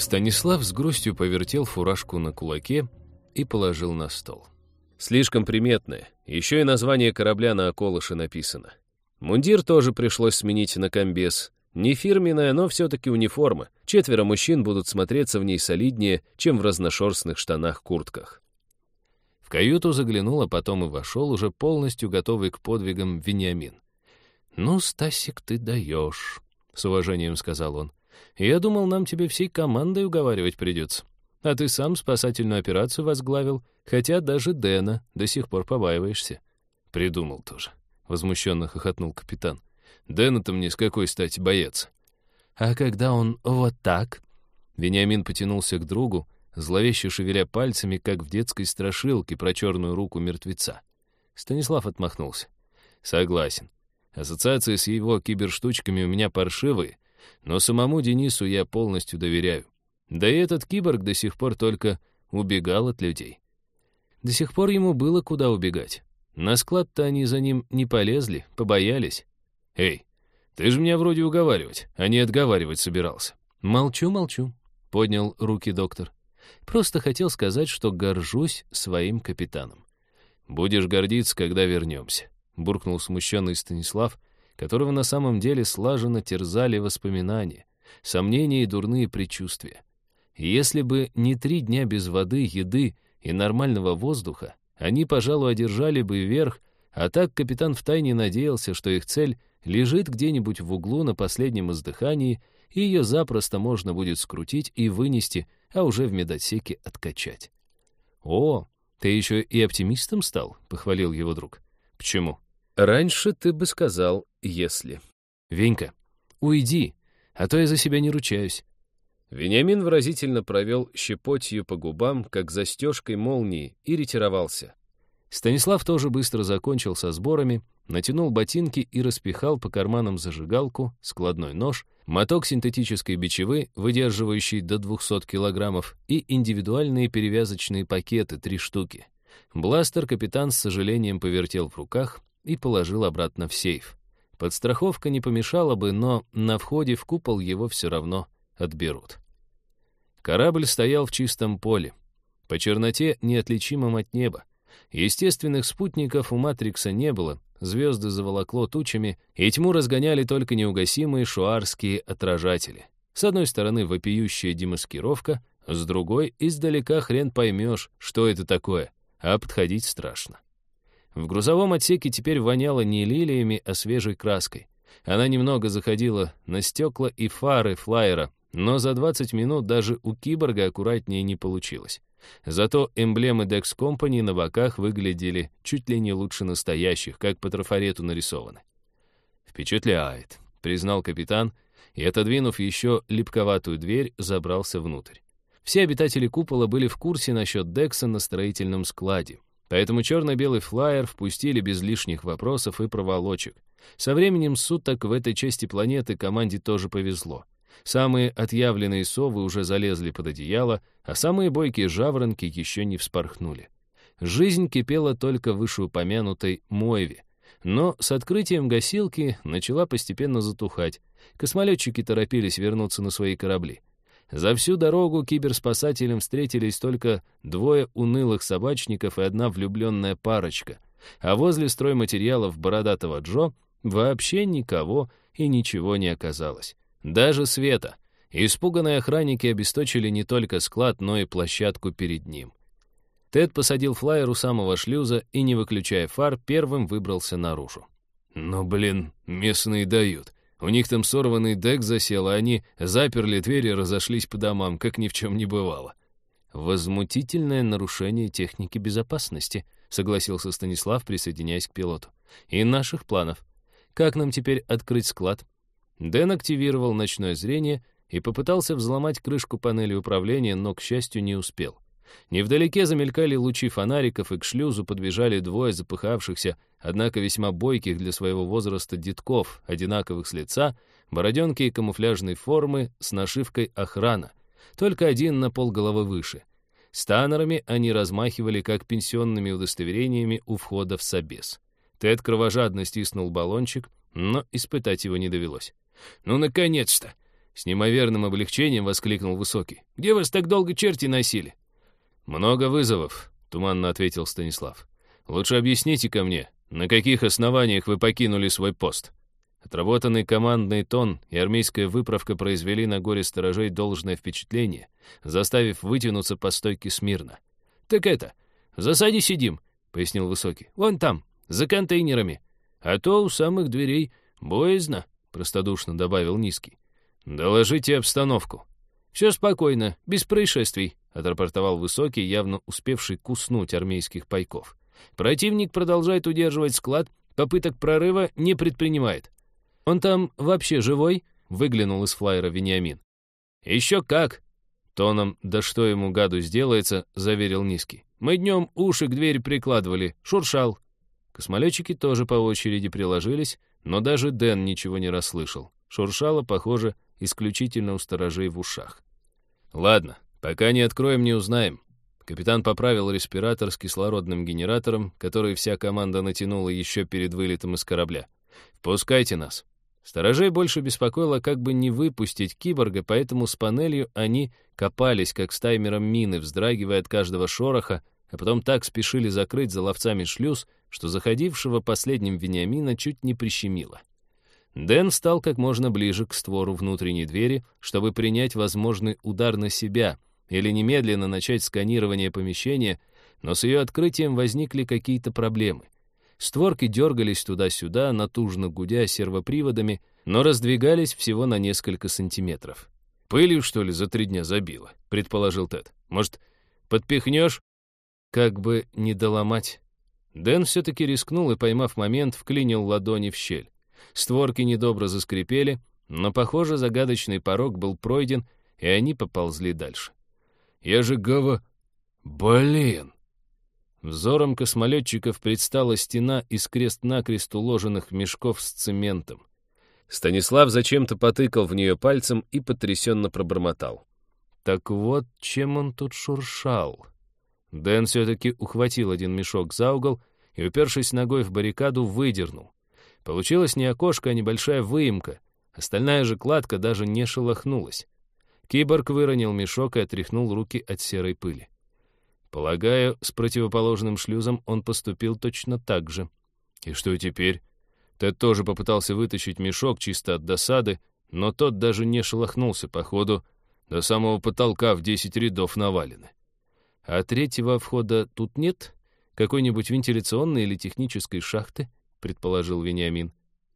Станислав с грустью повертел фуражку на кулаке и положил на стол. Слишком приметное, еще и название корабля на околыше написано. Мундир тоже пришлось сменить на комбез. Не фирменная, но все-таки униформа. 4 мужчин будут смотреться в ней солиднее, чем в разношерстных штанах-куртках. В каюту заглянул, а потом и вошел, уже полностью готовый к подвигам Вениамин. «Ну, Стасик, ты даешь», — с уважением сказал он. «Я думал, нам тебе всей командой уговаривать придется. А ты сам спасательную операцию возглавил, хотя даже Дэна до сих пор побаиваешься». «Придумал тоже», — возмущенно хохотнул капитан. «Дэна-то мне с какой стати бояться?» «А когда он вот так...» Вениамин потянулся к другу, зловеще шевеля пальцами, как в детской страшилке про черную руку мертвеца. Станислав отмахнулся. «Согласен. Ассоциации с его киберштучками у меня паршивые, но самому Денису я полностью доверяю. Да и этот киборг до сих пор только убегал от людей». До сих пор ему было куда убегать. На склад-то они за ним не полезли, побоялись. «Эй, ты же меня вроде уговаривать, а не отговаривать собирался». «Молчу», — поднял руки доктор. «Просто хотел сказать, что горжусь своим капитаном». «Будешь гордиться, когда вернемся», — буркнул смущенный Станислав, которого на самом деле слаженно терзали воспоминания, сомнения и дурные предчувствия. Если бы не 3 дня без воды, еды и нормального воздуха, они, пожалуй, одержали бы верх, а так капитан втайне надеялся, что их цель лежит где-нибудь в углу на последнем издыхании, и ее запросто можно будет скрутить и вынести, а уже в медотсеке откачать. «О, ты еще и оптимистом стал?» — похвалил его друг. «Почему?» «Раньше ты бы сказал, если». «Венька, уйди, а то я за себя не ручаюсь». Вениамин выразительно провел щепотью по губам, как застежкой молнии, и ретировался. Станислав тоже быстро закончил со сборами, натянул ботинки и распихал по карманам зажигалку, складной нож, моток синтетической бичевы, выдерживающий до 200 килограммов, и индивидуальные перевязочные пакеты 3 штуки. Бластер капитан с сожалением повертел в руках и положил обратно в сейф. Подстраховка не помешала бы, но на входе в купол его все равно отберут. Корабль стоял в чистом поле, по черноте, неотличимом от неба. Естественных спутников у Матрикса не было, звезды заволокло тучами, и тьму разгоняли только неугасимые шуарские отражатели. С одной стороны вопиющая демаскировка, с другой издалека хрен поймешь, что это такое, а подходить страшно. В грузовом отсеке теперь воняло не лилиями, а свежей краской. Она немного заходила на стекла и фары флайера, но за 20 минут даже у киборга аккуратнее не получилось. Зато эмблемы Dex Company на боках выглядели чуть ли не лучше настоящих, как по трафарету нарисованы. «Впечатляет», — признал капитан, и, отодвинув еще липковатую дверь, забрался внутрь. Все обитатели купола были в курсе насчет Декса на строительном складе, поэтому черно-белый флайер впустили без лишних вопросов и проволочек. Со временем суток в этой части планеты команде тоже повезло. Самые отъявленные совы уже залезли под одеяло, а самые бойкие жаворонки еще не вспорхнули. Жизнь кипела только в вышеупомянутой Мойве, но с открытием гасилки начала постепенно затухать. Космолетчики торопились вернуться на свои корабли. За всю дорогу киберспасателям встретились только 2 унылых собачников и 1 влюбленная парочка, а возле стройматериалов бородатого Джо вообще никого и ничего не оказалось. Даже света. Испуганные охранники обесточили не только склад, но и площадку перед ним. Тед посадил флайер у самого шлюза и, не выключая фар, первым выбрался наружу. «Ну, блин, местные дают. У них там сорванный дек засел, а они заперли дверь и разошлись по домам, как ни в чем не бывало». «Возмутительное нарушение техники безопасности», — согласился Станислав, присоединяясь к пилоту. «И наших планов. Как нам теперь открыть склад?» Дэн активировал ночное зрение и попытался взломать крышку панели управления, но, к счастью, не успел. Невдалеке замелькали лучи фонариков, и к шлюзу подбежали 2 запыхавшихся, однако весьма бойких для своего возраста детков, одинаковых с лица, бороденки и камуфляжной формы с нашивкой «Охрана», только один на полголовы выше. Станерами они размахивали, как пенсионными удостоверениями у входа в собес. Тед кровожадно стиснул баллончик, но испытать его не довелось. «Ну, наконец-то! С неимоверным облегчением воскликнул Высокий. «Где вас так долго черти носили?» «Много вызовов», — туманно ответил Станислав. «Лучше объясните-ка мне, на каких основаниях вы покинули свой пост?» Отработанный командный тон и армейская выправка произвели на горе-сторожей должное впечатление, заставив вытянуться по стойке смирно. «Так это, в засаде сидим», — пояснил Высокий. «Вон там, за контейнерами. А то у самых дверей боязно», — простодушно добавил Низкий. «Доложите обстановку». «Все спокойно, без происшествий», — отрапортовал Высокий, явно успевший куснуть армейских пайков. «Противник продолжает удерживать склад, попыток прорыва не предпринимает». «Он там вообще живой?» — выглянул из флайера Вениамин. «Еще как!» — тоном «да что ему гаду сделается», — заверил Низкий. «Мы днем уши к двери прикладывали, шуршал». Космолетчики тоже по очереди приложились, но даже Дэн ничего не расслышал. Шуршало, похоже, исключительно у сторожей в ушах. «Ладно, пока не откроем, не узнаем». Капитан поправил респиратор с кислородным генератором, который вся команда натянула еще перед вылетом из корабля. «Впускайте нас». Сторожей больше беспокоило, как бы не выпустить киборга, поэтому с панелью они копались, как с таймером мины, вздрагивая от каждого шороха, а потом так спешили закрыть за ловцами шлюз, что заходившего последним Вениамина чуть не прищемило. Дэн встал как можно ближе к створу внутренней двери, чтобы принять возможный удар на себя или немедленно начать сканирование помещения, но с ее открытием возникли какие-то проблемы. Створки дергались туда-сюда, натужно гудя сервоприводами, но раздвигались всего на несколько сантиметров. «Пылью, что ли, за 3 дня забило?» — предположил Тед. «Может, подпихнешь?» «Как бы не доломать». Дэн все-таки рискнул и, поймав момент, вклинил ладони в щель. Створки недобро заскрипели, но, похоже, загадочный порог был пройден, и они поползли дальше. «Я же Блин!» Взором космолетчиков предстала стена из крест-накрест уложенных мешков с цементом. Станислав зачем-то потыкал в нее пальцем и потрясенно пробормотал. Так вот, чем он тут шуршал. Дэн все-таки ухватил один мешок за угол и, упершись ногой в баррикаду, выдернул. Получилось не окошко, а небольшая выемка. Остальная же кладка даже не шелохнулась. Киборг выронил мешок и отряхнул руки от серой пыли. Полагаю, с противоположным шлюзом он поступил точно так же. И что теперь? Тед тоже попытался вытащить мешок чисто от досады, но тот даже не шелохнулся, походу, до самого потолка в 10 рядов навалены. А третьего входа тут нет? Какой-нибудь вентиляционной или технической шахты? Предположил Вениамин.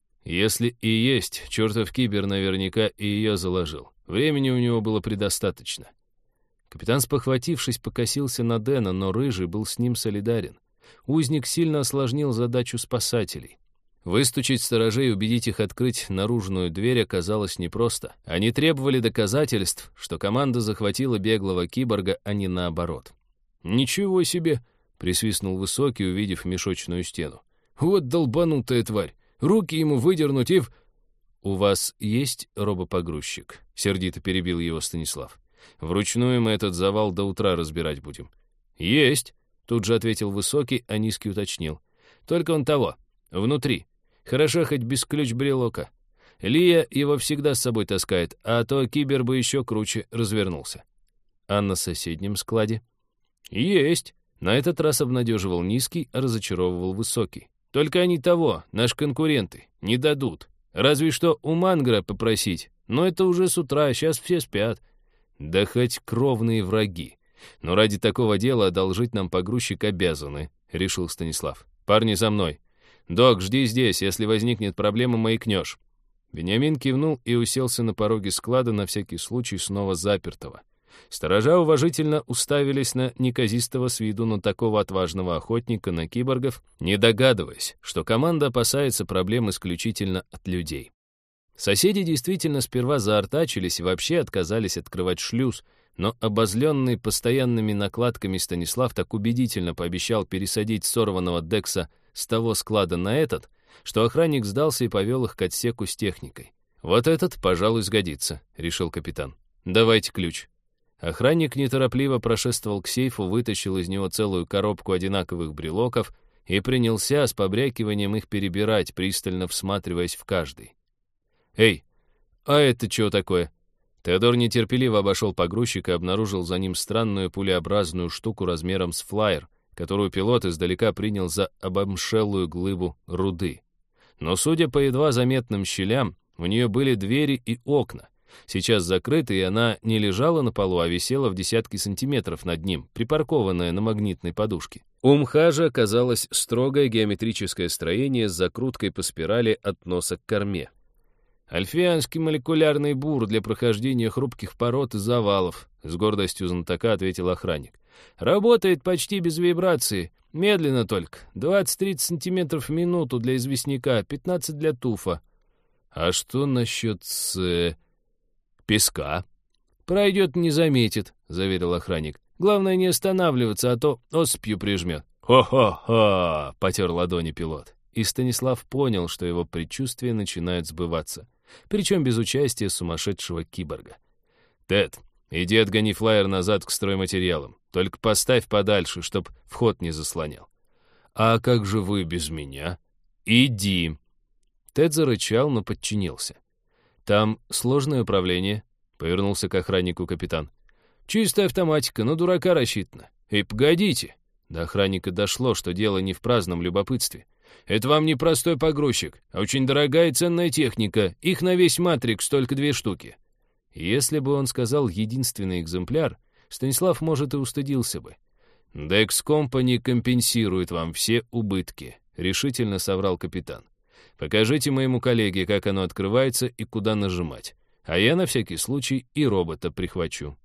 Если и есть, чертов кибер наверняка и ее заложил. Времени у него было предостаточно. Капитан, спохватившись, покосился на Дэна, но Рыжий был с ним солидарен. Узник сильно осложнил задачу спасателей. Выстучить сторожей и убедить их открыть наружную дверь оказалось непросто. Они требовали доказательств, что команда захватила беглого киборга, а не наоборот. «Ничего себе!» — присвистнул Высокий, увидев мешочную стену. «Вот долбанутая тварь! Руки ему выдернуть и в...» «У вас есть робопогрузчик?» — сердито перебил его Станислав. «Вручную мы этот завал до утра разбирать будем». «Есть!» — тут же ответил Высокий, а Низкий уточнил. «Только он того, внутри. Хорошо хоть без ключ-брелока. Лия его всегда с собой таскает, а то кибер бы еще круче развернулся». «А на соседнем складе?» «Есть!» — на этот раз обнадеживал Низкий, а разочаровывал Высокий. «Только они того, наши конкуренты, не дадут. Разве что у Мангра попросить, но это уже с утра, сейчас все спят». «Да хоть кровные враги. Но ради такого дела одолжить нам погрузчик обязаны», — решил Станислав. «Парни, за мной. Док, жди здесь, если возникнет проблема, маякнешь». Вениамин кивнул и уселся на пороге склада, на всякий случай снова запертого. Сторожа уважительно уставились на неказистого с виду, но такого отважного охотника на киборгов, не догадываясь, что команда опасается проблем исключительно от людей. Соседи действительно сперва заортачились и вообще отказались открывать шлюз, но обозленный постоянными накладками Станислав так убедительно пообещал пересадить сорванного Декса с того склада на этот, что охранник сдался и повел их к отсеку с техникой. «Вот этот, пожалуй, сгодится», — решил капитан. «Давайте ключ». Охранник неторопливо прошествовал к сейфу, вытащил из него целую коробку одинаковых брелоков и принялся с побрякиванием их перебирать, пристально всматриваясь в каждый. «Эй, а это чего такое?» Теодор нетерпеливо обошел погрузчик и обнаружил за ним странную пулеобразную штуку размером с флайер, которую пилот издалека принял за обомшелую глыбу руды. Но, судя по едва заметным щелям, у нее были двери и окна. Сейчас закрыты, и она не лежала на полу, а висела в десятки сантиметров над ним, припаркованная на магнитной подушке. У МХ же оказалось строгое геометрическое строение с закруткой по спирали от носа к корме. «Альфианский молекулярный бур для прохождения хрупких пород и завалов», с гордостью знатока ответил охранник. «Работает почти без вибрации, медленно только, 20-30 сантиметров в минуту для известняка, 15 для туфа». «А что насчет песка?» «Пройдет, не заметит», — заверил охранник. «Главное не останавливаться, а то осыпью прижмет». «Хо-хо-хо!» — потер ладони пилот. И Станислав понял, что его предчувствия начинают сбываться. Причем без участия сумасшедшего киборга. «Тед, иди отгони флайер назад к стройматериалам. Только поставь подальше, чтоб вход не заслонял». «А как же вы без меня?» «Иди!» Тед зарычал, но подчинился. «Там сложное управление», — повернулся к охраннику капитан. «Чистая автоматика, но дурака рассчитана. Эй, погодите!» До охранника дошло, что дело не в праздном любопытстве. «Это вам не простой погрузчик, а очень дорогая и ценная техника. Их на весь матрикс только 2 штуки». Если бы он сказал «единственный экземпляр», Станислав, может, и устыдился бы. «Dex Company компенсирует вам все убытки», — решительно соврал капитан. «Покажите моему коллеге, как оно открывается и куда нажимать. А я на всякий случай и робота прихвачу».